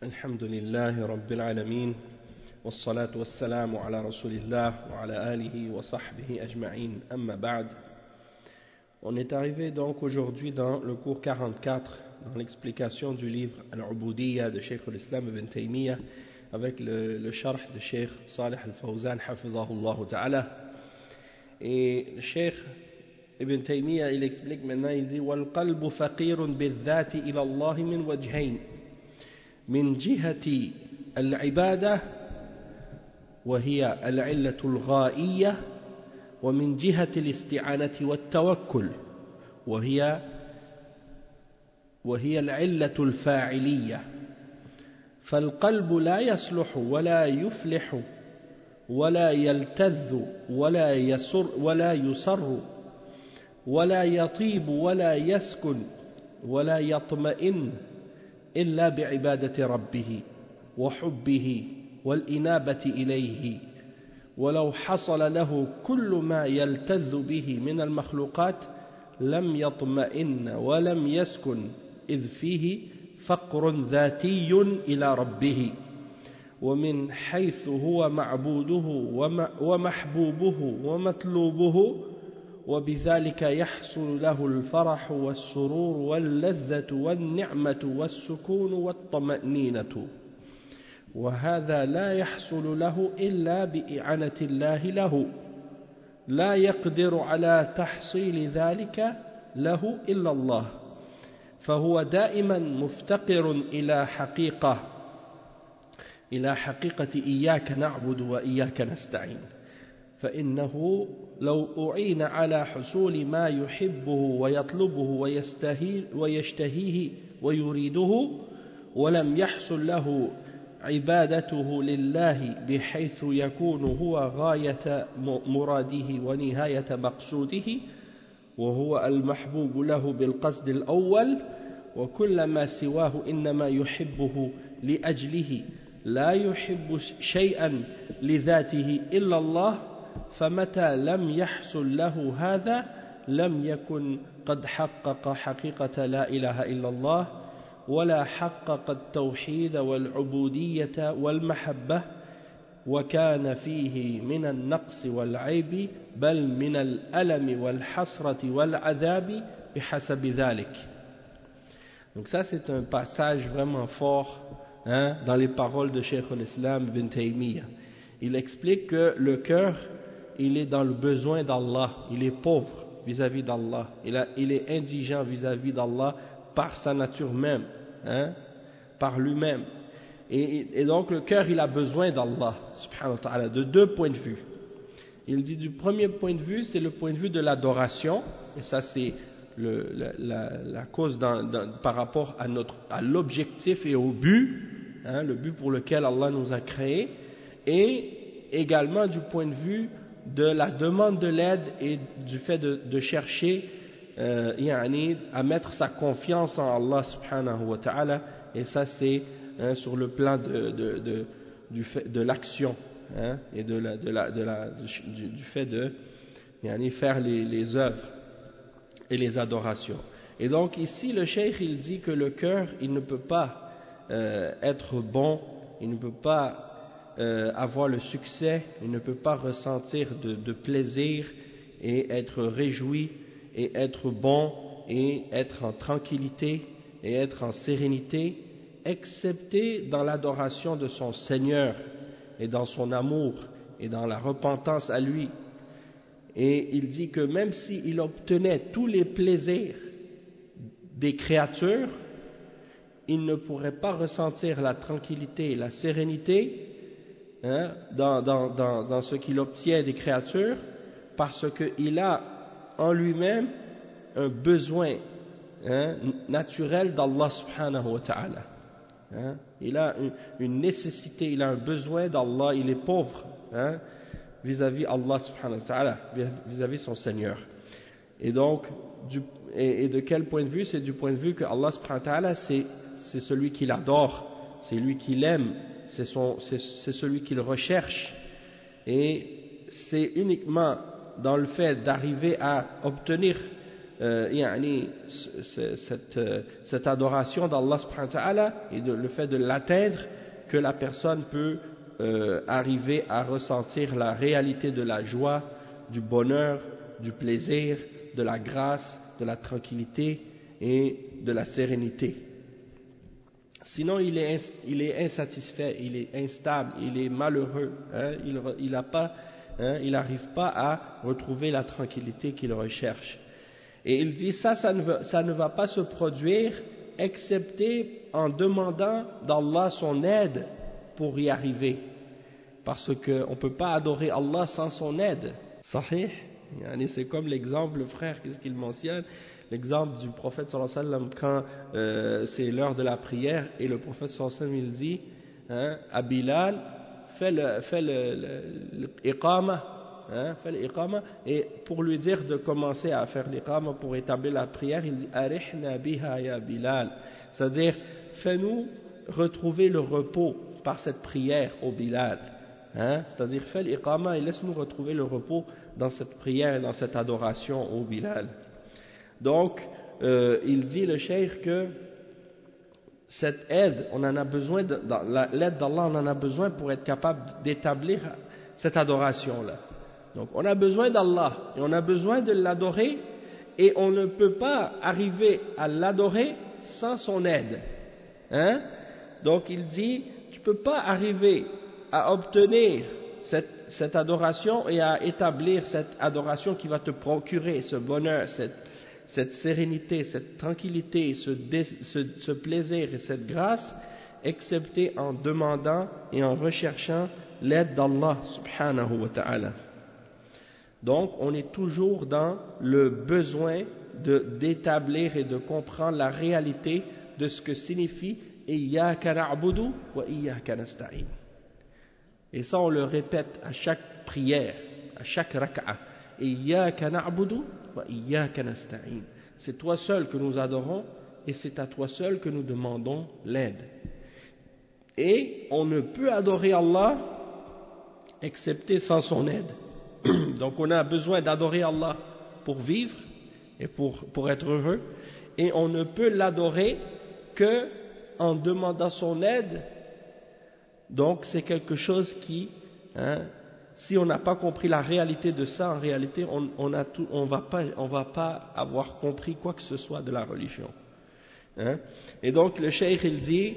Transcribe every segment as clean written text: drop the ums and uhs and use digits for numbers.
الحمد لله رب العالمين والصلاة والسلام على رسول الله وعلى آله وصحبه أجمعين أما بعد. On est arrivé donc aujourd'hui dans le cours 44 dans l'explication du livre Al-Ubudiyya de Cheikh al-Islam Ibn Taymiyyah avec le sharh de Cheikh Salih al-Fawzan hafizahullah ta'ala. Et le Cheikh Ibn Taymiyyah il explique maintenant, il dit وَالْقَلْبُ فَقِيرٌ بِالذَّاتِ إِلَى اللَّهِ مِنْ وَجْهَيْنِ من جهة العبادة وهي العلة الغائية ومن جهة الاستعانة والتوكل وهي العلة الفاعلية. فالقلب لا يصلح ولا يفلح ولا يلتذ ولا يسر ولا يطيب ولا يسكن ولا يطمئن إلا بعبادة ربه وحبه والإنابة إليه. ولو حصل له كل ما يلتذ به من المخلوقات لم يطمئن ولم يسكن إذ فيه فقر ذاتي إلى ربه ومن حيث هو معبوده ومحبوبه ومطلوبه وبذلك يحصل له الفرح والسرور واللذة والنعمة والسكون والطمأنينة. وهذا لا يحصل له إلا بإعانة الله له، لا يقدر على تحصيل ذلك له إلا الله، فهو دائما مفتقر إلى حقيقة إياك نعبد وإياك نستعين. فإنه لو أعين على حصول ما يحبه ويطلبه ويشتهيه ويريده ولم يحصل له عبادته لله بحيث يكون هو غاية مراده ونهاية مقصوده وهو المحبوب له بالقصد الأول، وكل ما سواه إنما يحبه لأجله لا يحب شيئا لذاته إلا الله، فمتى لم يحصل له هذا لم يكن قد حقق حقيقة لا إله إلا الله ولا حقق التوحيد والعبودية والمحبة، وكان فيه من النقص والعيب بل من الألم والحسرة والعذاب بحسب ذلك. Donc ça c'est un passage vraiment fort dans les paroles de Cheikh al-Islam Ibn Taymiyyah. Il explique que le cœur il est dans le besoin d'Allah, il est pauvre vis-à-vis d'Allah, il est indigent vis-à-vis d'Allah par sa nature même, par lui-même. Et donc le cœur il a besoin d'Allah subhanahu wa ta'ala de deux points de vue. Il dit du premier point de vue c'est le point de vue de l'adoration, et ça c'est la cause par rapport à l'objectif et au but, le but pour lequel Allah nous a créés, et également du point de vue de la demande de l'aide et du fait de chercher à mettre sa confiance en Allah subhanahu wa ta'ala, et ça c'est sur le plan de l'action et du fait de faire les œuvres et les adorations. Et donc ici le cheikh il dit que le cœur il ne peut pas être bon, il ne peut pas avoir le succès, il ne peut pas ressentir de plaisir et être réjoui et être bon et être en tranquillité et être en sérénité, excepté dans l'adoration de son Seigneur et dans son amour et dans la repentance à lui. Et il dit que même s'il obtenait tous les plaisirs des créatures, il ne pourrait pas ressentir la tranquillité et la sérénité dans ce qu'il obtient des créatures, parce qu'il a en lui-même un besoin naturel d'Allah subhanahu wa ta'ala. Il a une nécessité, il a un besoin d'Allah, il est pauvre vis-à-vis Allah subhanahu wa ta'ala, vis-à-vis son Seigneur. Et donc, et de quel point de vue? C'est du point de vue que Allah subhanahu wa ta'ala c'est celui qu'il adore, c'est lui qu'il aime, c'est celui qu'il recherche, et c'est uniquement dans le fait d'arriver à obtenir cette adoration d'Allah subhanahu wa ta'ala et le fait de l'atteindre, que la personne peut arriver à ressentir la réalité de la joie, du bonheur, du plaisir, de la grâce, de la tranquillité et de la sérénité. Sinon, il est insatisfait, il est instable, il est malheureux, hein, il n'arrive pas à retrouver la tranquillité qu'il recherche. Et il dit ça ne va pas se produire excepté en demandant d'Allah son aide pour y arriver. Parce qu'on ne peut pas adorer Allah sans son aide. Sahih. C'est comme l'exemple, le frère, qu'est-ce qu'il mentionne? L'exemple du prophète sallallahu alayhi wa sallam quand c'est l'heure de la prière et le prophète sallallahu alayhi wa sallam il dit hein, à Bilal, fais l'iqama, et pour lui dire de commencer à faire l'iqama pour établir la prière, il dit arihna biha ya Bilal, c'est-à-dire fais-nous retrouver le repos par cette prière au Bilal, hein, c'est-à-dire fais l'iqama et laisse-nous retrouver le repos dans cette prière et dans cette adoration au Bilal. Donc, il dit le cheikh que cette aide, on en a besoin, l'aide d'Allah, on en a besoin pour être capable d'établir cette adoration-là. Donc, on a besoin d'Allah et on a besoin de l'adorer et on ne peut pas arriver à l'adorer sans son aide. Hein? Donc, il dit, tu ne peux pas arriver à obtenir cette adoration et à établir cette adoration qui va te procurer ce bonheur, cette sérénité, cette tranquillité, ce plaisir et cette grâce, excepté en demandant et en recherchant l'aide d'Allah subhanahu wa ta'ala. Donc, on est toujours dans le besoin d'établir et de comprendre la réalité de ce que signifie « Iyyaka na'budu wa iyyaka nasta'in ». Et ça, on le répète à chaque prière, à chaque rak'a. « Iyyaka na'budu wa iyyaka nasta'in ». C'est toi seul que nous adorons et c'est à toi seul que nous demandons l'aide. Et on ne peut adorer Allah excepté sans son aide. Donc on a besoin d'adorer Allah pour vivre et pour être heureux, et on ne peut l'adorer que en demandant son aide. Donc c'est quelque chose qui, si on n'a pas compris la réalité de ça, en réalité on va pas avoir compris quoi que ce soit de la religion. Et donc le cheikh il dit,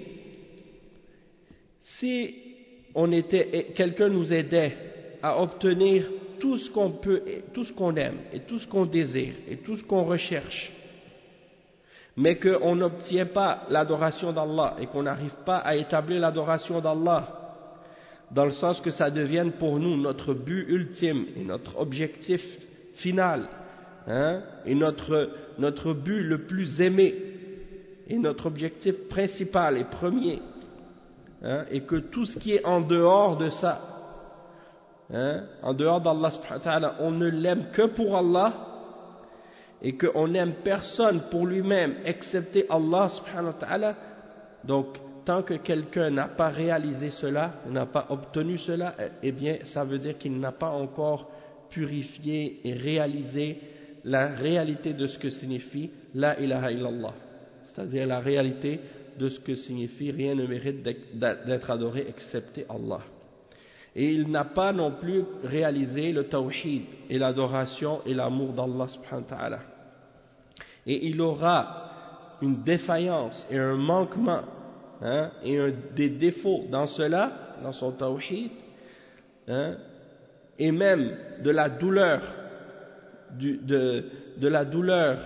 si quelqu'un nous aidait à obtenir tout ce qu'on peut, tout ce qu'on aime, et tout ce qu'on désire, et tout ce qu'on recherche, mais qu'on n'obtient pas l'adoration d'Allah, et qu'on n'arrive pas à établir l'adoration d'Allah, dans le sens que ça devienne pour nous notre but ultime, et notre objectif final, et notre but le plus aimé, et notre objectif principal et premier, et que tout ce qui est en dehors de ça, en dehors d'Allah subhanahu wa ta'ala, on ne l'aime que pour Allah, et qu'on n'aime personne pour lui-même excepté Allah subhanahu wa ta'ala. Donc tant que quelqu'un n'a pas réalisé cela, n'a pas obtenu cela, eh bien ça veut dire qu'il n'a pas encore purifié et réalisé la réalité de ce que signifie la ilaha illallah, c'est-à-dire la réalité de ce que signifie rien ne mérite d'être adoré excepté Allah. Et il n'a pas non plus réalisé le tawhid et l'adoration et l'amour d'Allah subhanahu wa ta'ala. Et il aura une défaillance et un manquement, et des défauts dans cela, dans son tawhid, et même de la douleur, de la douleur,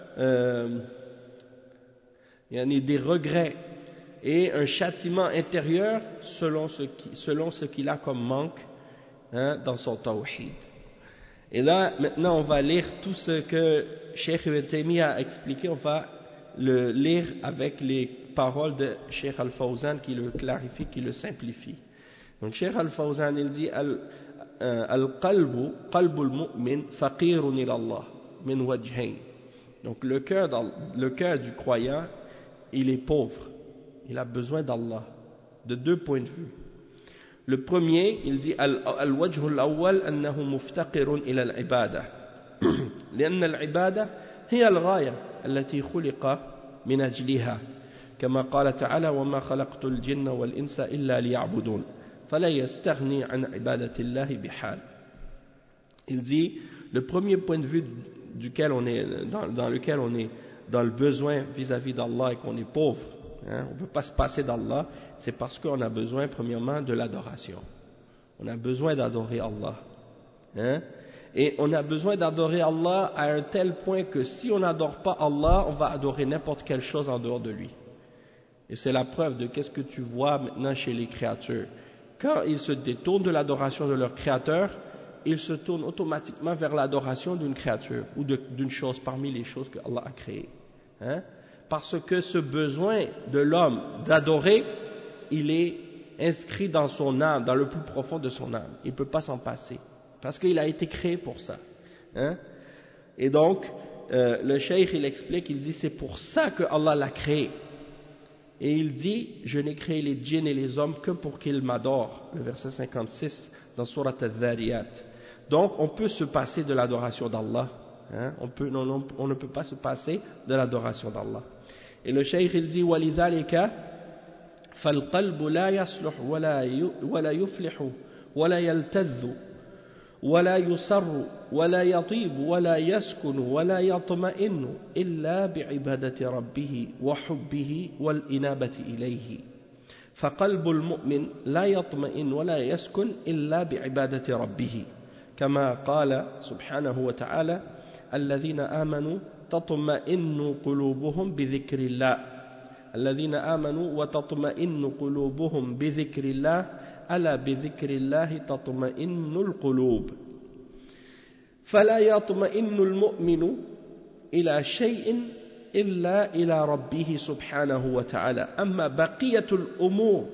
des regrets, et un châtiment intérieur selon ce qu'il a comme manque dans son tawhid. Et là, maintenant, on va lire tout ce que Cheikh Ibn Taymiyyah a expliqué, on va le lire avec les paroles de Cheikh Al-Fawzan qui le clarifie, qui le simplifie. Donc Cheikh Al-Fawzan, il dit Al-qalbu, qalbul mu'min, faqirun ila Allah, min wajhayn. Donc le cœur du croyant, il est pauvre. Il a besoin d'Allah, de deux points de vue. Le premier, il dit Al-wajhu al-awwal annahu muftaqirun ila al-ibada. لأن العبادة هي الغاية التي خلق من أجلها كما قال تعالى وما خلقت الجن والإنس إلا ليعبدون فلا يستغني عن عبادة الله بحال. Il dit le premier point de vue duquel on est, dans lequel on est dans le besoin vis-à-vis d'Allah et qu'on est pauvre, hein, on ne peut pas se passer d'Allah, c'est parce qu'on a besoin premièrement de l'adoration. On a besoin d'adorer Allah. Hein, et on a besoin d'adorer Allah à un tel point que si on n'adore pas Allah, on va adorer n'importe quelle chose en dehors de lui. Et c'est la preuve de qu'est-ce que tu vois maintenant chez les créatures. Quand ils se détournent de l'adoration de leur créateur, ils se tournent automatiquement vers l'adoration d'une créature ou d'une chose parmi les choses que Allah a créées. Hein? Parce que ce besoin de l'homme d'adorer, il est inscrit dans son âme, dans le plus profond de son âme. Il ne peut pas s'en passer. Parce qu'il a été créé pour ça. Hein? Et donc, le cheikh, il explique, il dit, c'est pour ça que Allah l'a créé. Et il dit, je n'ai créé les djinns et les hommes que pour qu'ils m'adorent. Le verset 56 dans Surat Al-Dhariyat. Donc, on peut se passer de l'adoration d'Allah. Hein? On ne peut pas se passer de l'adoration d'Allah. Et le cheikh, il dit, وَلِذَلِكَ فَالْقَلْبُ لَا يَصْلُحُ وَلَا يُفْلِحُ وَلَا يَلْتَذُّ ولا يسر ولا يطيب ولا يسكن ولا يطمئن إلا بعبادة ربه وحبه والإنابة إليه فقلب المؤمن لا يطمئن ولا يسكن إلا بعبادة ربه كما قال سبحانه وتعالى الذين آمنوا تطمئن قلوبهم بذكر الله الذين آمنوا وتطمئن قلوبهم بذكر الله ألا بذكر الله تطمئن القلوب فلا يطمئن المؤمن إلى شيء إلا إلى ربه سبحانه وتعالى أما بقية الأمور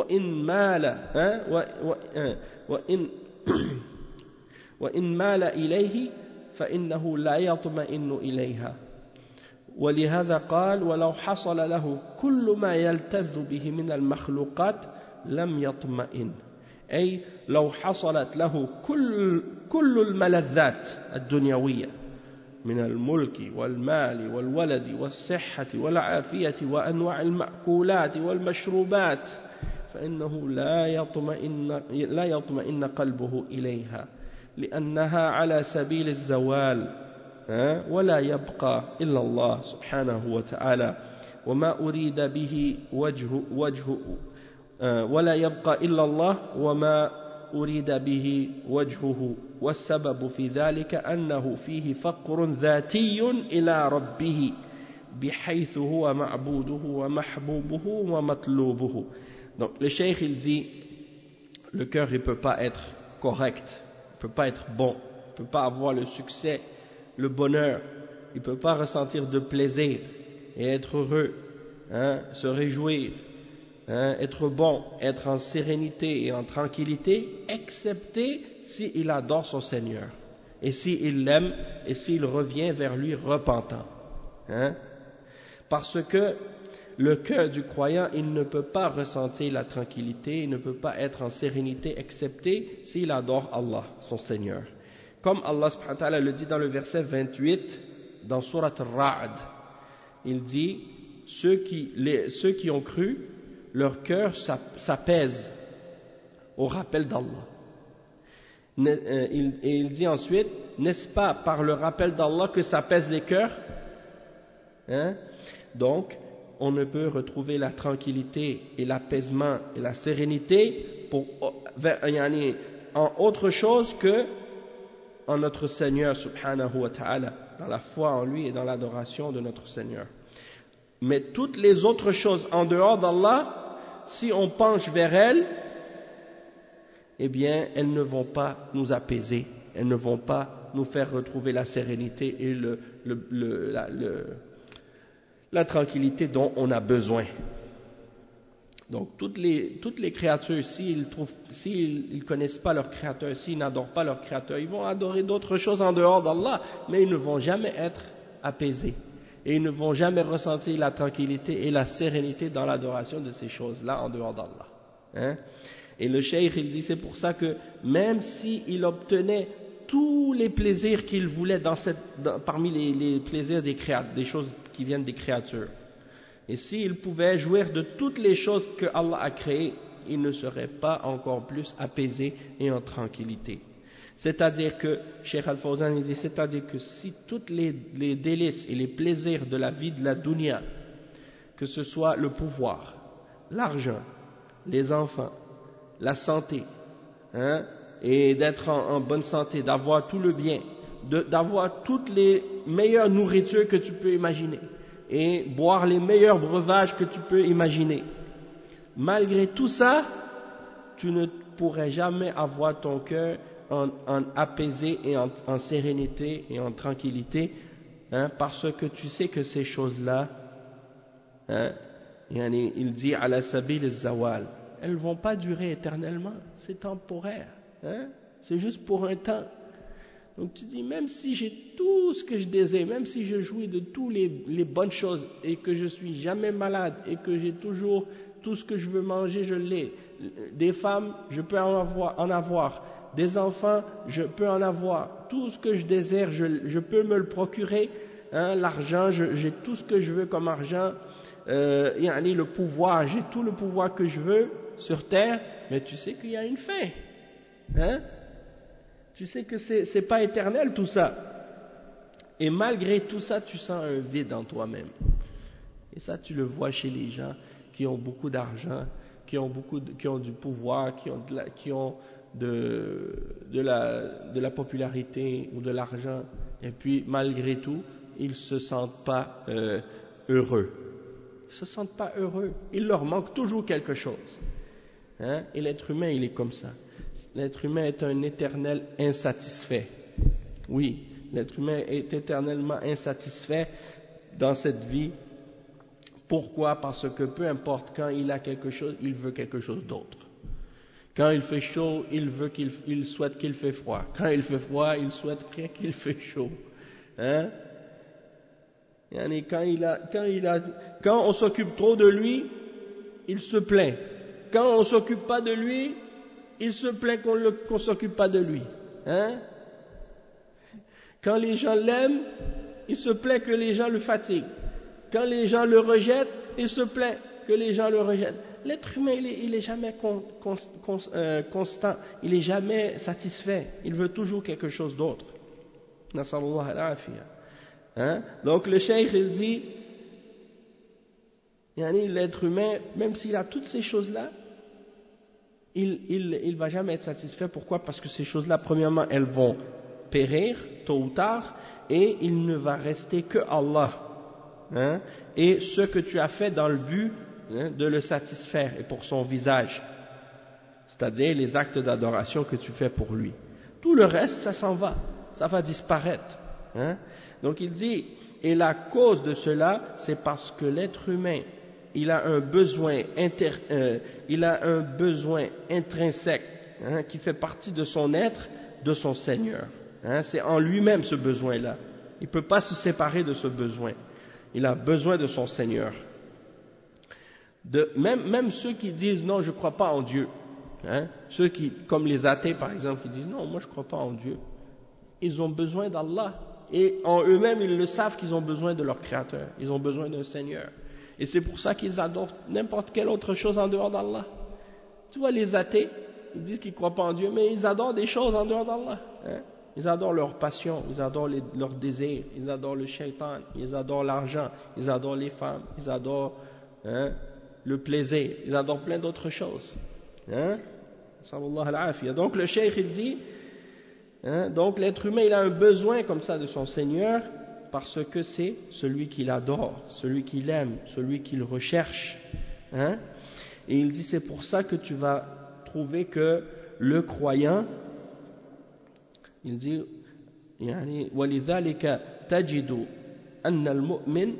وإن مال إليه فإنه لا يطمئن إليها ولهذا قال ولو حصل له كل ما يلتذ به من المخلوقات لم يطمئن أي لو حصلت له كل الملذات الدنيوية من الملك والمال والولد والصحة والعافية وأنواع المأكولات والمشروبات فإنه لا يطمئن قلبه إليها لأنها على سبيل الزوال ولا يبقى إلا الله سبحانه وتعالى وما أريد به وجهه ولا يبقى إلا الله وما أريد به وجهه والسبب في ذلك أنه فيه فقر ذاتي إلى ربه بحيث هو معبوده ومحبوبه ومطلوبه. Donc le cheikh il dit le cœur il peut pas être correct, il peut pas être bon, il peut pas avoir le succès, le bonheur, il peut pas ressentir de plaisir et être heureux, hein, se réjouir. Hein, être bon, être en sérénité et en tranquillité, excepté s'il adore son Seigneur, et s'il l'aime, et s'il revient vers lui repentant. Hein, parce que le cœur du croyant, il ne peut pas ressentir la tranquillité, il ne peut pas être en sérénité, excepté s'il adore Allah, son Seigneur. Comme Allah subhanahu wa ta'ala le dit dans le verset 28, dans Surat Al-Ra'd, il dit, ceux qui ont cru, leur cœur s'apaise au rappel d'Allah. Et il dit ensuite, n'est-ce pas par le rappel d'Allah que s'apaisent les cœurs? Hein? Donc, on ne peut retrouver la tranquillité et l'apaisement et la sérénité en autre chose que en notre Seigneur subhanahu wa ta'ala, dans la foi en lui et dans l'adoration de notre Seigneur. Mais toutes les autres choses en dehors d'Allah, si on penche vers elles, eh bien, elles ne vont pas nous apaiser, elles ne vont pas nous faire retrouver la sérénité et la tranquillité dont on a besoin. Donc, toutes les créatures, s'ils ne connaissent pas leur Créateur, s'ils n'adorent pas leur Créateur, ils vont adorer d'autres choses en dehors d'Allah, mais ils ne vont jamais être apaisés. Et ils ne vont jamais ressentir la tranquillité et la sérénité dans l'adoration de ces choses-là en dehors d'Allah. Hein? Et le cheikh, il dit, c'est pour ça que même s'il obtenait tous les plaisirs qu'il voulait parmi les plaisirs des choses qui viennent des créatures. Et s'il pouvait jouir de toutes les choses que Allah a créées, il ne serait pas encore plus apaisé et en tranquillité. C'est-à-dire que, Cheikh Al-Fawzan dit, c'est-à-dire que si toutes les délices et les plaisirs de la vie de la dunya, que ce soit le pouvoir, l'argent, les enfants, la santé, et d'être en bonne santé, d'avoir tout le bien, d'avoir toutes les meilleures nourritures que tu peux imaginer, et boire les meilleurs breuvages que tu peux imaginer. Malgré tout ça, tu ne pourrais jamais avoir ton cœur en apaisé et en sérénité et en tranquillité, parce que tu sais que ces choses-là, il dit à la sabil al-zawal, elles ne vont pas durer éternellement, c'est temporaire, c'est juste pour un temps. Donc tu dis, même si j'ai tout ce que je désire, même si je jouis de toutes les bonnes choses et que je suis jamais malade et que j'ai toujours tout ce que je veux manger, je l'ai. Des femmes, je peux en avoir. Des enfants, je peux en avoir. Tout ce que je désire, je peux me le procurer. L'argent, j'ai tout ce que je veux comme argent. Le pouvoir, j'ai tout le pouvoir que je veux sur terre, mais tu sais qu'il y a une fin. Tu sais que c'est pas éternel tout ça. Et malgré tout ça, tu sens un vide en toi-même. Et ça, tu le vois chez les gens qui ont beaucoup d'argent, qui ont du pouvoir, qui ont de la popularité ou de l'argent. Et puis, malgré tout, ils se sentent pas heureux. Ils se sentent pas heureux. Il leur manque toujours quelque chose. Et l'être humain, il est comme ça. L'être humain est un éternel insatisfait. Oui, l'être humain est éternellement insatisfait dans cette vie. Pourquoi? Parce que peu importe, quand il a quelque chose, il veut quelque chose d'autre. Quand il fait chaud, il souhaite qu'il fait froid. Quand il fait froid, il souhaite qu'il fait chaud. Quand on s'occupe trop de lui, il se plaint. Quand on s'occupe pas de lui, il se plaint qu'on s'occupe pas de lui. Quand les gens l'aiment, il se plaint que les gens le fatiguent. Quand les gens le rejettent, il se plaint que les gens le rejettent. L'être humain, il est jamais constant, il est jamais satisfait. Il veut toujours quelque chose d'autre. Nasallallahu al-afiya. Donc le cheikh, il dit, l'être humain, même s'il a toutes ces choses-là, il va jamais être satisfait. Pourquoi? Parce que ces choses-là, premièrement, elles vont périr tôt ou tard, et il ne va rester que Allah. Et ce que tu as fait dans le but de le satisfaire et pour son visage, c'est-à-dire les actes d'adoration que tu fais pour lui. Tout le reste, ça s'en va, ça va disparaître. Donc il dit, et la cause de cela, c'est parce que l'être humain, il a un besoin intrinsèque qui fait partie de son être, de son Seigneur. C'est en lui-même ce besoin-là. Il ne peut pas se séparer de ce besoin. Il a besoin de son Seigneur. Même ceux qui disent non, je ne crois pas en Dieu, ceux qui, comme les athées par exemple, qui disent non, moi je ne crois pas en Dieu, ils ont besoin d'Allah. Et en eux-mêmes, ils le savent qu'ils ont besoin de leur Créateur, ils ont besoin d'un Seigneur. Et c'est pour ça qu'ils adorent n'importe quelle autre chose en dehors d'Allah. Tu vois, les athées, ils disent qu'ils ne croient pas en Dieu, mais ils adorent des choses en dehors d'Allah. Ils adorent leur passion, ils adorent leurs désirs, ils adorent le shaitan, ils adorent l'argent, ils adorent les femmes, ils adorent le plaisir, ils adorent plein d'autres choses. Donc le cheikh il dit, donc l'être humain il a un besoin comme ça de son Seigneur, parce que c'est celui qu'il adore, celui qu'il aime, celui qu'il recherche. Et il dit, c'est pour ça que tu vas trouver que le croyant, il dit, وَلِذَلِكَ تَجِدُ أَنَّ الْمُؤْمِنَ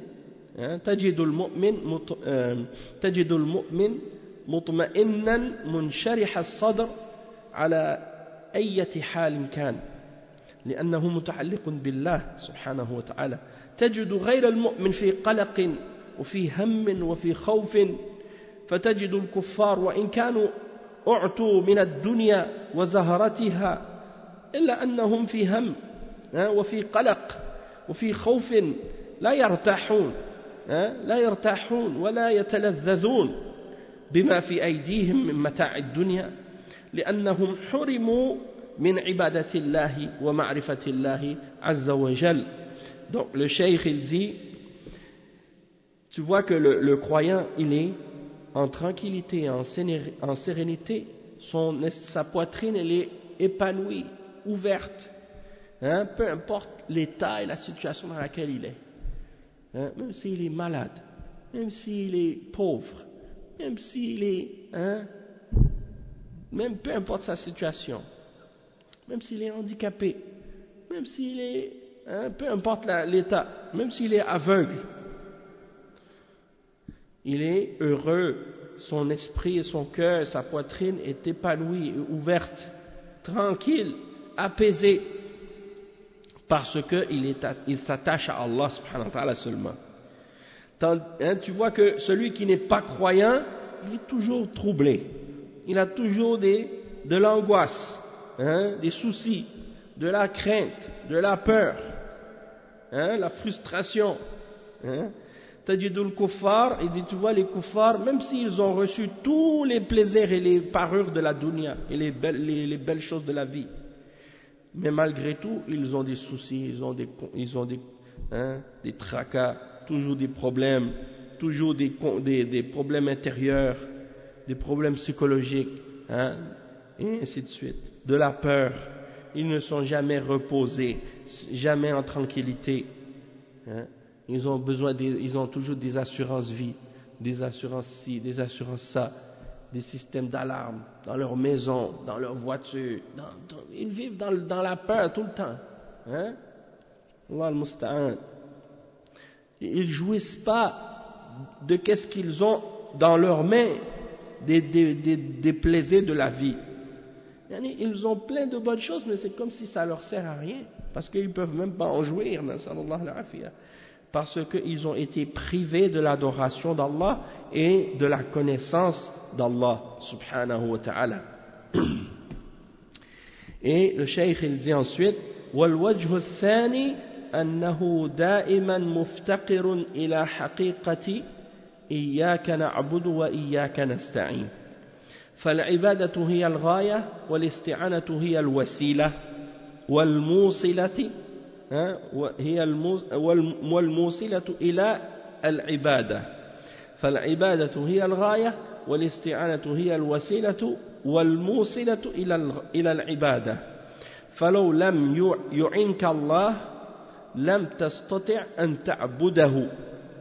تجد المؤمن مطمئنا منشرح الصدر على أي حال كان لأنه متعلق بالله سبحانه وتعالى. تجد غير المؤمن في قلق وفي هم وفي خوف، فتجد الكفار وإن كانوا أعطوا من الدنيا وزهرتها إلا أنهم في هم وفي قلق وفي خوف لا يرتاحون ولا يتلذذون بما في أيديهم من متاع الدنيا لأنهم حرموا من عبادة الله ومعرفة الله عز وجل. Donc le cheikh il dit, tu vois que le croyant il est en tranquillité, en sérénité, sa poitrine elle est épanouie, ouverte, peu importe l'état et la situation dans laquelle il est, même s'il est malade, même s'il est pauvre, même s'il est, même peu importe sa situation, même s'il est handicapé, même s'il est, peu importe l'état, même s'il est aveugle, il est heureux, son esprit et son cœur, sa poitrine est épanouie, ouverte, tranquille, apaisée, parce qu'il s'attache à Allah subhanahu wa ta'ala seulement. Tu vois que celui qui n'est pas croyant, il est toujours troublé, il a toujours de l'angoisse, des soucis, de la crainte, de la peur, la frustration. Tajidul kuffar, il dit, tu vois les kuffars, même s'ils ont reçu tous les plaisirs et les parures de la dunya et les belles choses de la vie, mais malgré tout, ils ont des soucis, ils ont des tracas, toujours des problèmes, toujours des problèmes intérieurs, des problèmes psychologiques, et ainsi de suite, de la peur. Ils ne sont jamais reposés, jamais en tranquillité. Ils ont toujours des assurances vie, des assurances ci, des assurances ça, des systèmes d'alarme dans leur maison, dans leur voiture. Ils vivent dans la peur tout le temps. Allah al-Musta'an. Ils jouissent pas de qu'est-ce qu'ils ont dans leurs mains, des plaisirs de la vie. Ils ont plein de bonnes choses, mais c'est comme si ça leur sert à rien, parce qu'ils peuvent même pas en jouir, parce qu'ils ont été privés de l'adoration d'Allah et de la connaissance d'Allah subhanahu wa ta'ala. Et le cheikh il dit ensuite, والوجه الثاني أنه دائما مفتقر إلى حقيقة إياك نعبد وإياك نستعين. فالعبادة هي الغاية والاستعانة هي الوسيلة والموصلة والموصلة إلى العبادة. فالعبادة هي الغاية والاستعانة هي الوسيلة والموصلة إلى العبادة. فلو لم يعنك الله لم تستطع أن تعبده.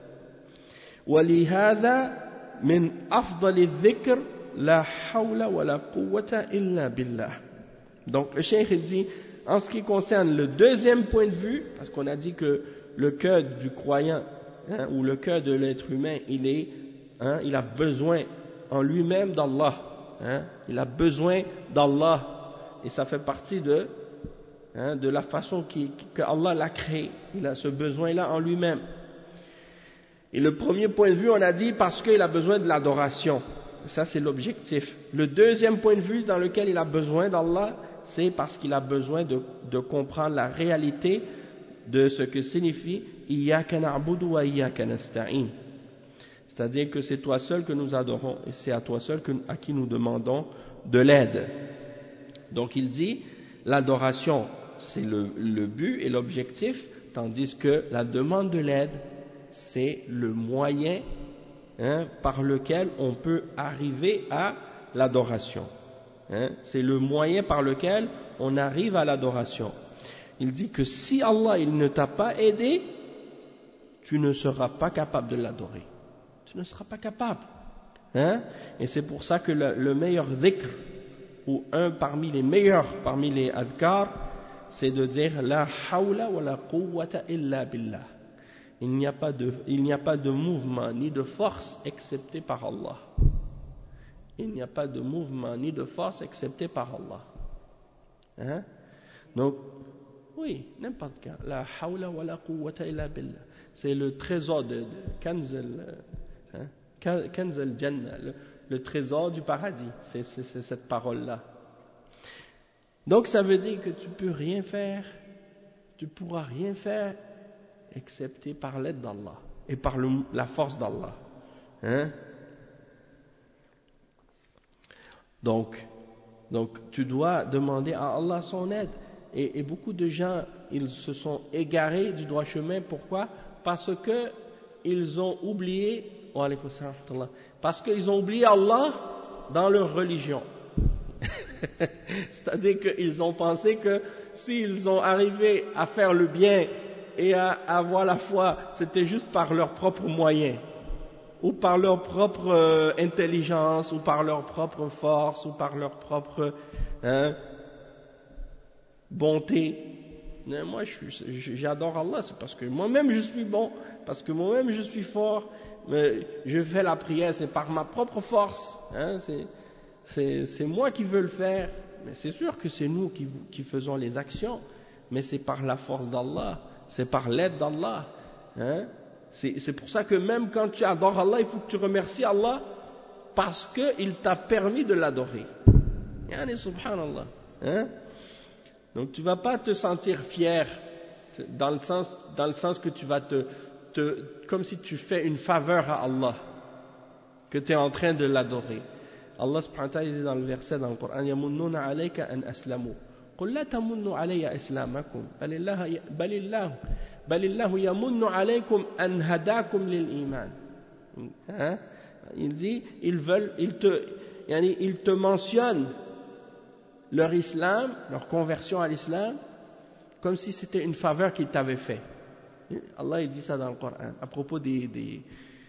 ولهذا من أفضل الذكر لا حول ولا قوة إلا بالله. Donc le cheikh dit, en ce qui concerne le deuxième point de vue, parce qu'on a dit que le cœur du croyant, ou le cœur de l'être humain, il a besoin en lui-même d'Allah, il a besoin d'Allah, et ça fait partie de la façon que Allah l'a créé. Il a ce besoin-là en lui-même. Et le premier point de vue, on a dit parce qu'il a besoin de l'adoration. Ça, c'est l'objectif. Le deuxième point de vue dans lequel il a besoin d'Allah, c'est parce qu'il a besoin de comprendre la réalité de ce que signifie Iyyaka na'budu wa iyyaka nasta'in. C'est-à-dire que c'est toi seul que nous adorons et c'est à toi seul à qui nous demandons de l'aide. Donc il dit, l'adoration, c'est le but et l'objectif, tandis que la demande de l'aide, c'est le moyen par lequel on peut arriver à l'adoration. C'est le moyen par lequel on arrive à l'adoration. Il dit que si Allah il ne t'a pas aidé, tu ne seras pas capable de l'adorer. Tu ne seras pas capable. Et c'est pour ça que le meilleur dhikr, ou un parmi les meilleurs, parmi les adhkar, c'est de dire la hawla wa la quwwata illa billah. Il n'y a pas de mouvement ni de force excepté par Allah. Il n'y a pas de mouvement ni de force excepté par Allah. Donc, oui, n'importe quoi. La hawla wa la quwwata illa billah. C'est le trésor de Kanz al-Jannah, le trésor du paradis. C'est cette parole-là. Donc ça veut dire que tu peux rien faire, tu pourras rien faire excepté par l'aide d'Allah et par la force d'Allah. Hein? Donc tu dois demander à Allah son aide. Et beaucoup de gens, ils se sont égarés du droit chemin. Pourquoi? Parce que ils ont oublié, parce qu'ils ont oublié Allah dans leur religion. C'est-à-dire qu'ils ont pensé que s'ils ont arrivé à faire le bien et à avoir la foi, c'était juste par leurs propres moyens, ou par leur propre intelligence, ou par leur propre force, ou par leur propre bonté. Mais moi, j'adore Allah, c'est parce que moi-même je suis bon, parce que moi-même je suis fort, mais je fais la prière, c'est par ma propre force, hein, c'est moi qui veux le faire. Mais c'est sûr que c'est nous qui faisons les actions, mais c'est par la force d'Allah, c'est par l'aide d'Allah. Hein. C'est pour ça que même quand tu adores Allah, il faut que tu remercies Allah parce qu'il t'a permis de l'adorer. Yani subhanallah. Hein. Donc tu ne vas pas te sentir fier dans le sens que tu vas comme si tu fais une faveur à Allah, que tu es en train de l'adorer. Allah subhanahu wa ta'ala dit dans le verset dans le Coran, yamunnuna alayka an aslamu qul la tamunnu alayya islamakum balillahu yamunnu alaykum an hadakum lil iman. Hein? Il dit ils te mentionnent leur islam, leur conversion à l'islam, comme si c'était une faveur qu'ils t'avaient fait. Allah il dit ça dans le Coran à propos de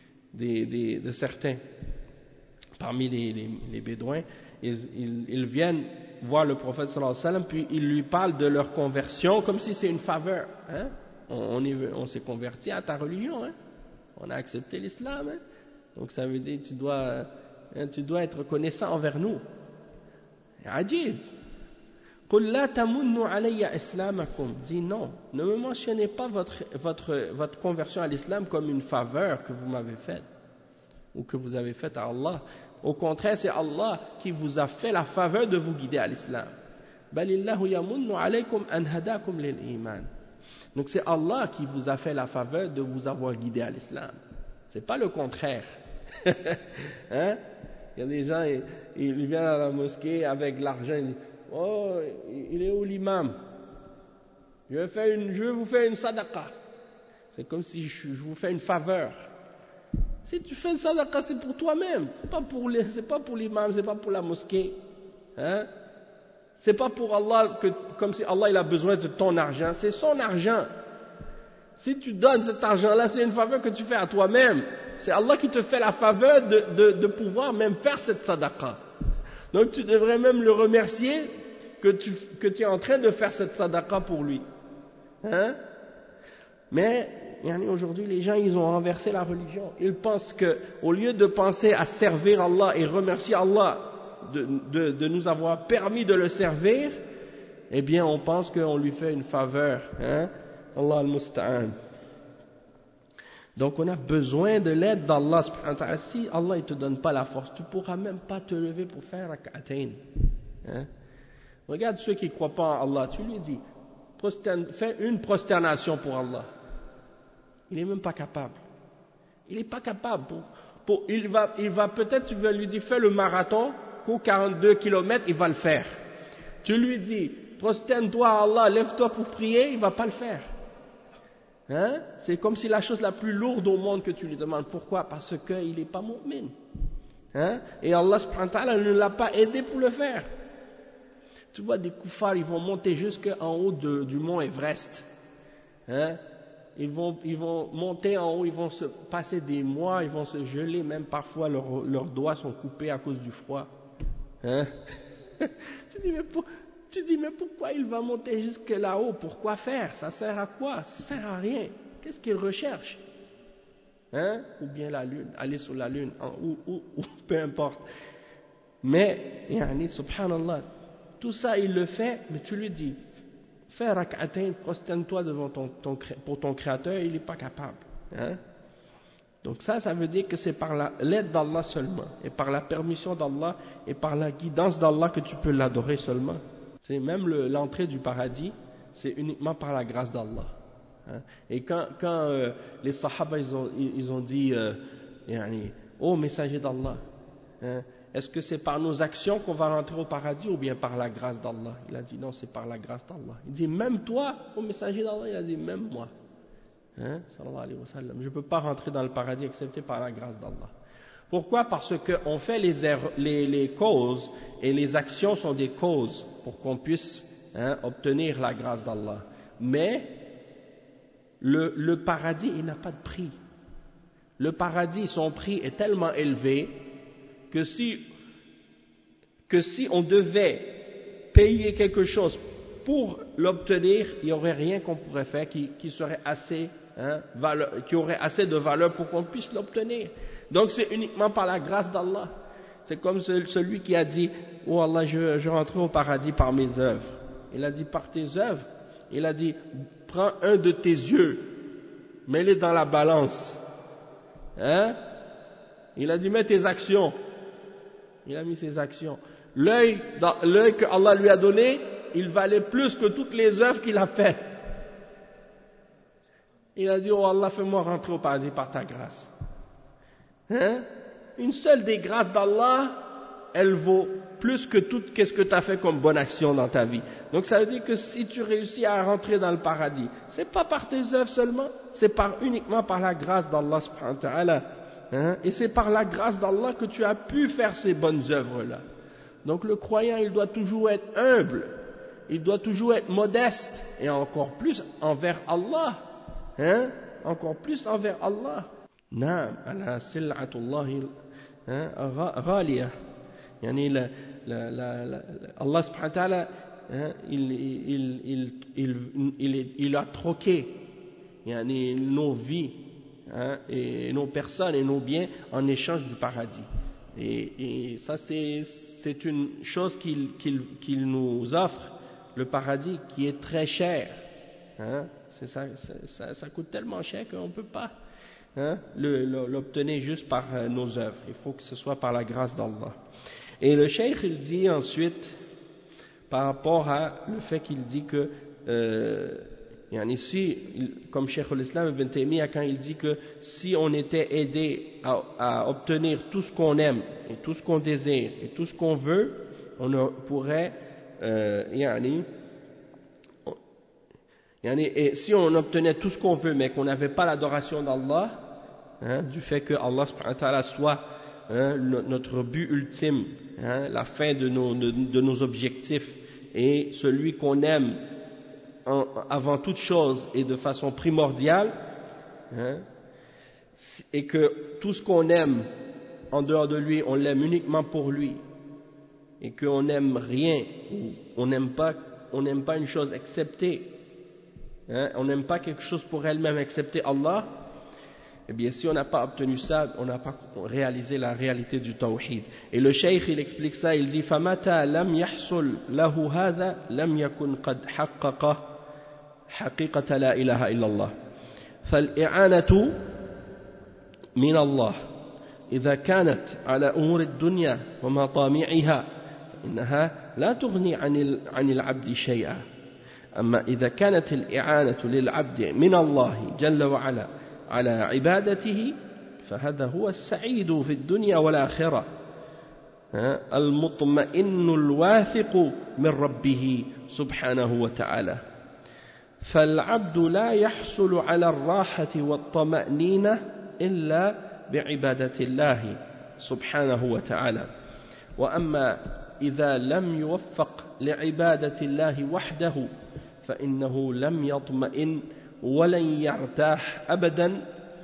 certains parmi les bédouins. Ils viennent voir le prophète sallallahu alayhi wa sallam, puis ils lui parlent de leur conversion comme si c'est une faveur. Hein? On s'est converti à ta religion, hein? On a accepté l'islam, hein? Donc ça veut dire tu dois être reconnaissant envers nous. Ajib. Qul la tamunnu alayya islamakum. Dis non, ne me mentionnez pas votre conversion à l'islam comme une faveur que vous m'avez faite ou que vous avez faite à Allah. Au contraire, c'est Allah qui vous a fait la faveur de vous guider à l'islam. Balillahu yamunnu alaykum an hadakum lil iman. Donc c'est Allah qui vous a fait la faveur de vous avoir guidé à l'islam. C'est pas le contraire. Hein? Il y a des gens, ils viennent à la mosquée avec l'argent, ils disent, oh, il est où l'imam? Je vais vous faire une sadaqa. C'est comme si je vous fais une faveur. Si tu fais une sadaqa, c'est pour toi-même. C'est pas pour l'imam, c'est pas pour la mosquée. Hein? C'est pas pour Allah, comme si Allah il a besoin de ton argent. C'est son argent. Si tu donnes cet argent-là, c'est une faveur que tu fais à toi-même. C'est Allah qui te fait la faveur de pouvoir même faire cette sadaqa. Donc tu devrais même le remercier que tu es en train de faire cette sadaqa pour lui. Hein? Mais aujourd'hui les gens ils ont renversé la religion. Ils pensent que au lieu de penser à servir Allah et remercier Allah de nous avoir permis de le servir, eh bien on pense qu'on lui fait une faveur. Hein? Allah al-Musta'an. Donc on a besoin de l'aide d'Allah. Si Allah ne te donne pas la force, tu ne pourras même pas te lever pour faire rak'atayn. Hein? Regarde ceux qui ne croient pas en Allah, tu lui dis, fais une prosternation pour Allah. Il n'est même pas capable. Il n'est pas capable. Il va peut-être, tu vas lui dire, fais le marathon, cours 42 km, il va le faire. Tu lui dis, prosterne-toi à Allah, lève-toi pour prier, il ne va pas le faire. Hein? C'est comme si la chose la plus lourde au monde que tu lui demandes. Pourquoi? Parce qu'il n'est pas mu'min. Hein? Et Allah subhanahu wa ta'ala ne l'a pas aidé pour le faire. Tu vois des koufars, ils vont monter jusqu'en haut du mont Everest. Hein? Ils vont monter en haut, ils vont se passer des mois, ils vont se geler, même parfois leurs doigts sont coupés à cause du froid. Hein? Tu dis, mais pourquoi il va monter jusque là-haut? Pourquoi faire? Ça sert à quoi? Ça sert à rien. Qu'est-ce qu'il recherche? Hein? Ou bien la lune, aller sur la lune, ou peu importe. Mais, subhanallah, tout ça il le fait, mais tu lui dis, fais rak'atayn, prosterne-toi devant pour ton créateur, il n'est pas capable. Hein? Donc ça veut dire que c'est par l'aide d'Allah seulement, et par la permission d'Allah, et par la guidance d'Allah que tu peux l'adorer seulement. C'est même l'entrée du paradis, c'est uniquement par la grâce d'Allah. Hein. Et quand les Sahaba ils ont dit ô messager d'Allah, hein, est-ce que c'est par nos actions qu'on va rentrer au paradis ou bien par la grâce d'Allah? Il a dit non, c'est par la grâce d'Allah. Il dit même toi, ô messager d'Allah, il a dit même moi. Hein, sallallahu alayhi wa sallam, je ne peux pas rentrer dans le paradis excepté par la grâce d'Allah. Pourquoi? Parce qu'on fait les causes, et les actions sont des causes pour qu'on puisse obtenir la grâce d'Allah. Mais le paradis, il n'a pas de prix. Le paradis, son prix est tellement élevé que si on devait payer quelque chose pour l'obtenir, il n'y aurait rien qu'on pourrait faire qui serait assez, qui aurait assez de valeur pour qu'on puisse l'obtenir. Donc c'est uniquement par la grâce d'Allah. C'est comme celui qui a dit oh Allah, je rentrerai au paradis par mes œuvres. Il a dit par tes œuvres. Il a dit prends un de tes yeux, mets-les dans la balance. Hein? Il a dit mets tes actions. Il a mis ses actions. L'œil que Allah lui a donné, il valait plus que toutes les œuvres qu'il a faites. Il a dit oh Allah, fais-moi rentrer au paradis par ta grâce. Hein? Une seule des grâces d'Allah, elle vaut plus que tout qu'est-ce que tu as fait comme bonne action dans ta vie. Donc ça veut dire que si tu réussis à rentrer dans le paradis, c'est pas par tes œuvres seulement, c'est uniquement par la grâce d'Allah subhanahu wa ta'ala. Hein? Et c'est par la grâce d'Allah que tu as pu faire ces bonnes œuvres-là. Donc le croyant, il doit toujours être humble, il doit toujours être modeste, et encore plus envers Allah. Hein? Encore plus envers Allah. نعم على سلعة الله غالية يعني Allah subhanahu wa ta'ala il a troqué nos vies et nos personnes et nos biens en échange du paradis et ça c'est une chose qu'il nous offre, le paradis, qui est très cher, hein? Ça coûte tellement cher qu'on ne peut pas l'obtenir juste par nos œuvres. Il faut que ce soit par la grâce d'Allah. Et le cheikh, il dit ensuite, par rapport à le fait qu'il dit que ici, comme Cheikh l'Islam Ibn Taymiyyah, quand il dit que si on était aidé à obtenir tout ce qu'on aime et tout ce qu'on désire et tout ce qu'on veut, on pourrait et si on obtenait tout ce qu'on veut mais qu'on n'avait pas l'adoration d'Allah, du fait que Allah subhanahu wa ta'ala soit notre but ultime, la fin de nos objectifs et celui qu'on aime avant toute chose et de façon primordiale, et que tout ce qu'on aime en dehors de lui, on l'aime uniquement pour lui, et qu'on n'aime rien, ou on n'aime pas une chose excepté, on n'aime pas quelque chose pour elle-même excepté Allah, eh bien si on n'a pas obtenu ça, on n'a pas réalisé la réalité du tawhid. Et le cheikh, il explique ça, il dit فَمَتَى لَمْ يَحْصُلْ لَهُ هَذَا لَمْ يَكُنْ قَدْ حَقَّقَ حَقِيقَةَ لَا إِلَهَ إِلَّا اللَّهِ فالإعانة من الله إذا كانت على أمور الدنيا ومطامعها فإنها لا تغني عن العبد شيئا. أما إذا كانت الإعانة للعبد من الله جل وعلا على عبادته فهذا هو السعيد في الدنيا والآخرة المطمئن الواثق من ربه سبحانه وتعالى. فالعبد لا يحصل على الراحة والطمأنينة إلا بعبادة الله سبحانه وتعالى. وأما إذا لم يوفق لعبادة الله وحده فإنه لم يطمئن ولن يرتاح أبدا،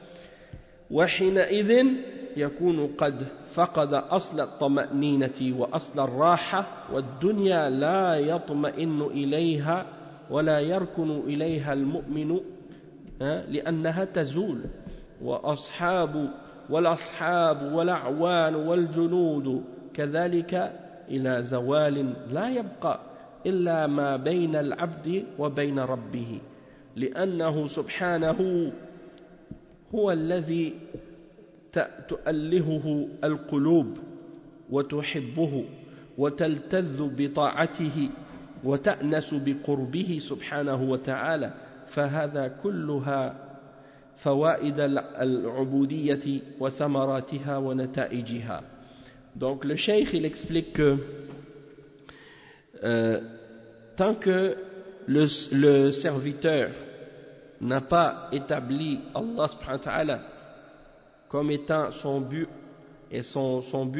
وحينئذ يكون قد فقد أصل الطمأنينة وأصل الراحة، والدنيا لا يطمئن إليها ولا يركن إليها المؤمن لأنها تزول، والأصحاب والأعوان والجنود كذلك إلى زوال لا يبقى إلا ما بين العبد وبين ربه، لأنه سبحانه هو الذي تؤلهه القلوب وتحبه وتلتذ بطاعته وتأنس بقربه سبحانه وتعالى فهذا كلها فوائد العبودية وثمراتها ونتائجها. Donc le cheikh il explique que tant que le serviteur n'a pas établi Allah subhanahu wa ta'ala comme étant son but et son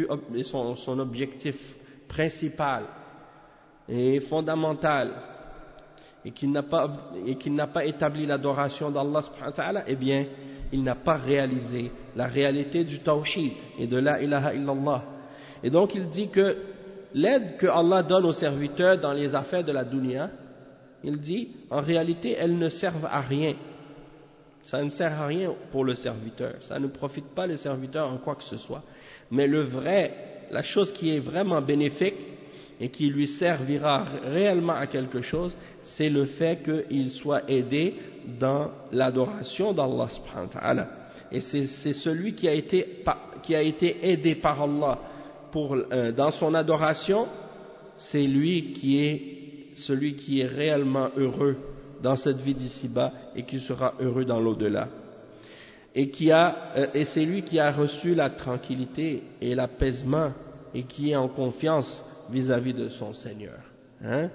objectif principal et fondamental, et qu'il n'a pas établi l'adoration d'Allah subhanahu wa ta'ala, eh bien il n'a pas réalisé la réalité du tawhid et de la ilaha illallah. Et donc il dit que l'aide que Allah donne aux serviteurs dans les affaires de la dunya, il dit en réalité elles ne servent à rien, ça ne sert à rien pour le serviteur, ça ne profite pas le serviteur en quoi que ce soit. Mais la chose qui est vraiment bénéfique et qui lui servira réellement à quelque chose, c'est le fait qu'il soit aidé dans l'adoration d'Allah subhanahu wa ta'ala. Et c'est celui qui a été aidé par Allah dans son adoration, c'est lui qui est réellement heureux dans cette vie d'ici-bas et qui sera heureux dans l'au-delà. Et c'est lui qui a reçu la tranquillité et l'apaisement et qui est en confiance vis-à-vis de son Seigneur. Hein?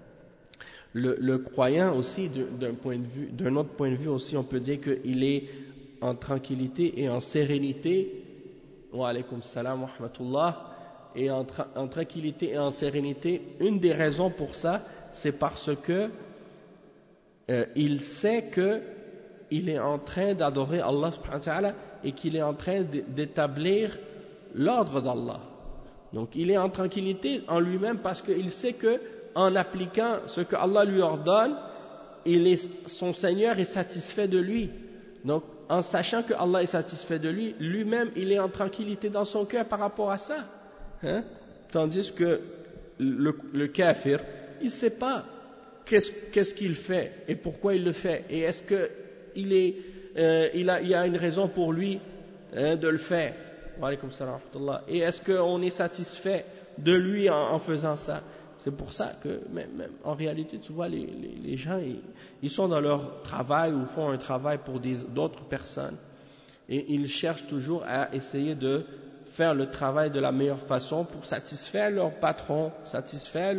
Le croyant aussi, d'un autre point de vue aussi, on peut dire qu'il est en tranquillité et en sérénité. Wa alaykum salam wa rahmatullah. Et en tranquillité et en sérénité, une des raisons pour ça, c'est parce que il sait que il est en train d'adorer Allah subhanahu wa ta'ala et qu'il est en train d'établir l'ordre d'Allah. Donc il est en tranquillité en lui-même parce qu'il sait que en appliquant ce que Allah lui ordonne, son Seigneur est satisfait de lui. Donc en sachant que Allah est satisfait de lui, lui-même il est en tranquillité dans son cœur par rapport à ça. Hein? Tandis que le kafir, il ne sait pas qu'est-ce qu'il fait et pourquoi il le fait et est-ce que il y a une raison pour lui de le faire. Et est-ce qu'on est satisfait de lui en faisant ça? C'est pour ça que même en réalité, tu vois, les gens, ils sont dans leur travail ou font un travail pour d'autres personnes et ils cherchent toujours à essayer de faire le travail de la meilleure façon pour satisfaire leur patron, satisfaire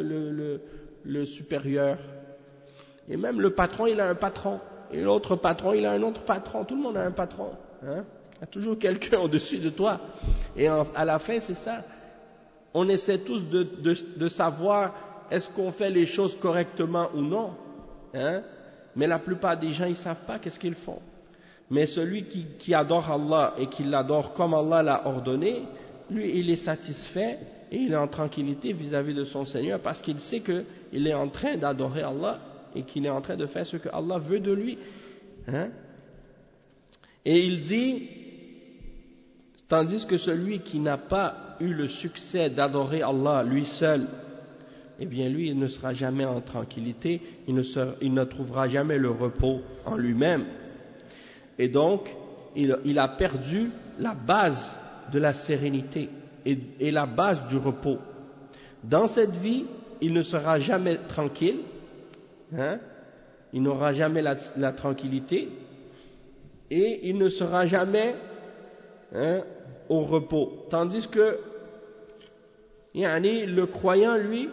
le supérieur. Et même le patron, il a un patron. Et l'autre patron, il a un autre patron. Tout le monde a un patron. Hein? Il y a toujours quelqu'un au-dessus de toi. Et à la fin, c'est ça. On essaie tous de savoir est-ce qu'on fait les choses correctement ou non. Hein? Mais la plupart des gens, ils ne savent pas qu'est-ce qu'ils font. Mais celui qui adore Allah et qui l'adore comme Allah l'a ordonné, lui, il est satisfait et il est en tranquillité vis-à-vis de son Seigneur parce qu'il sait qu'il est en train d'adorer Allah et qu'il est en train de faire ce que Allah veut de lui. Hein? Et il dit, tandis que celui qui n'a pas eu le succès d'adorer Allah lui seul, eh bien lui, il ne sera jamais en tranquillité, il ne trouvera jamais le repos en lui-même. Et donc, il a perdu la base de la sérénité et la base du repos. Dans cette vie, il ne sera jamais tranquille, hein? Il n'aura jamais la tranquillité et il ne sera jamais au repos. Tandis que le croyant, lui,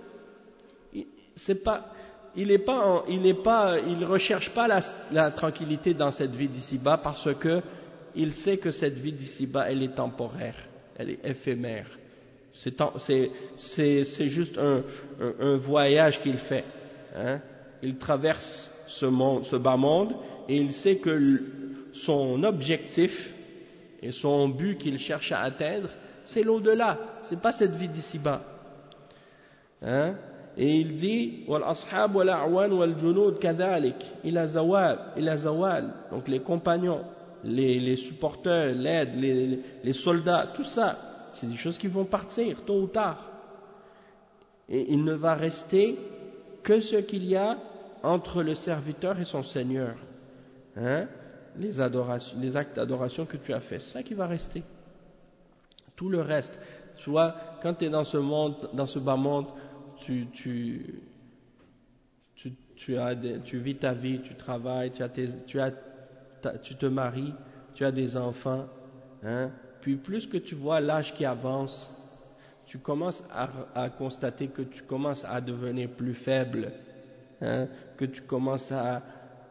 il recherche pas la tranquillité dans cette vie d'ici-bas parce que il sait que cette vie d'ici-bas, elle est temporaire, elle est éphémère. C'est juste un voyage qu'il fait. Hein? Il traverse ce bas monde et il sait que son objectif et son but qu'il cherche à atteindre, c'est l'au-delà, c'est pas cette vie d'ici-bas. Hein? Et il dit wal-ashab wal-a'wan wal-junud kadhalik ila zawal, donc les compagnons, les supporters, l'aide, les soldats, tout ça, c'est des choses qui vont partir tôt ou tard. Et il ne va rester que ce qu'il y a entre le serviteur et son Seigneur. Hein? Les actes d'adoration que tu as fait, c'est ça qui va rester. Tout le reste, soit quand tu es dans ce monde, dans ce bas monde, tu vis ta vie, tu travailles, tu te maries, tu as des enfants, hein, puis plus que tu vois l'âge qui avance, tu commences à constater que tu commences à devenir plus faible, hein, que tu commences à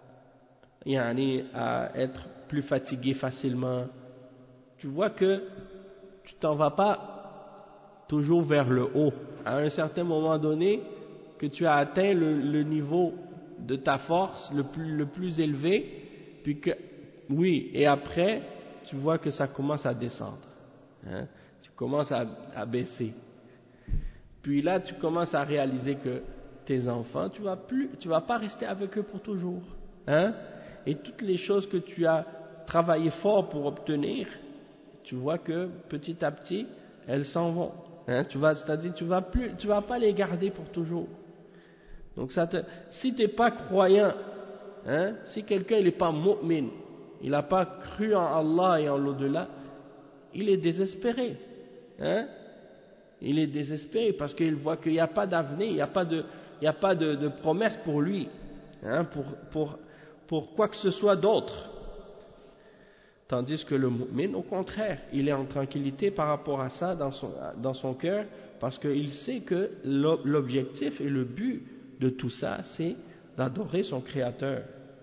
être plus fatigué facilement. Tu vois que tu t'en vas pas toujours vers le haut. À un certain moment donné, que tu as atteint le niveau de ta force le plus élevé, puis que, oui, et après, tu vois que ça commence à descendre. Hein? Tu commences à baisser. Puis là, tu commences à réaliser que tes enfants, tu vas pas rester avec eux pour toujours. Hein? Et toutes les choses que tu as travaillé fort pour obtenir, tu vois que petit à petit, elles s'en vont. Hein? C'est-à-dire, tu vas pas les garder pour toujours. Donc si tu n'es pas croyant, hein, si quelqu'un n'est pas mu'min, il n'a pas cru en Allah et en l'au-delà, il est désespéré. Hein? Il est désespéré parce qu'il voit qu'il n'y a pas d'avenir, il n'y a pas de promesse pour lui, hein, pour quoi que ce soit d'autre. Tandis que le mu'min, au contraire, il est en tranquillité par rapport à ça dans son cœur, parce qu'il sait que l'objectif et le but de tout ça, c'est d'adorer son Créateur.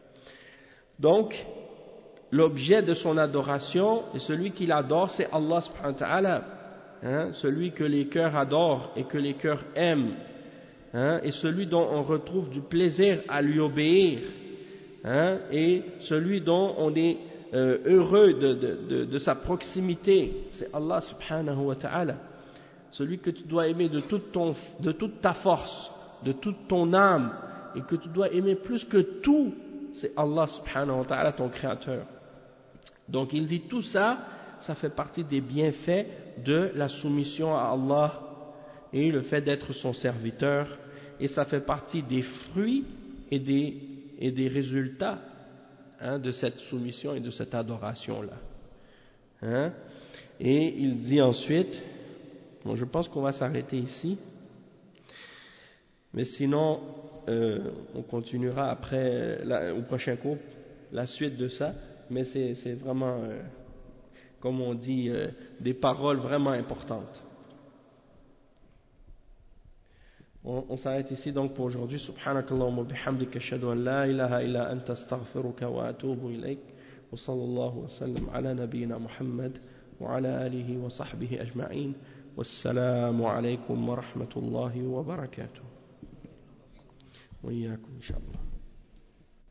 Donc, l'objet de son adoration, et celui qu'il adore, c'est Allah subhanahu wa ta'ala, hein, celui que les cœurs adorent et que les cœurs aiment, hein, et celui dont on retrouve du plaisir à lui obéir, hein, et celui dont on est heureux de sa proximité, c'est Allah subhanahu wa ta'ala, celui que tu dois aimer de toute ta force, de toute ton âme, et que tu dois aimer plus que tout, c'est Allah subhanahu wa ta'ala, ton créateur. Donc il dit tout ça, ça fait partie des bienfaits de la soumission à Allah et le fait d'être son serviteur, et ça fait partie des fruits et des résultats, hein, de cette soumission et de cette adoration-là. Hein? Et il dit ensuite, bon, je pense qu'on va s'arrêter ici, mais sinon on continuera après au prochain cours la suite de ça, mais c'est vraiment comme on dit des paroles vraiment importantes. On s'arrête ici donc pour aujourd'hui. Subhanakallahumma wa bihamdika ashhadu an la ilaha illa anta astaghfiruka wa atubu ilayk wa sallallahu wa sallam ala nabiyyina Muhammad wa ala alihi wa sahbihi ajma'in. Wassalamu alaykum wa rahmatullahi wa barakatuh. وإياكم إن شاء الله.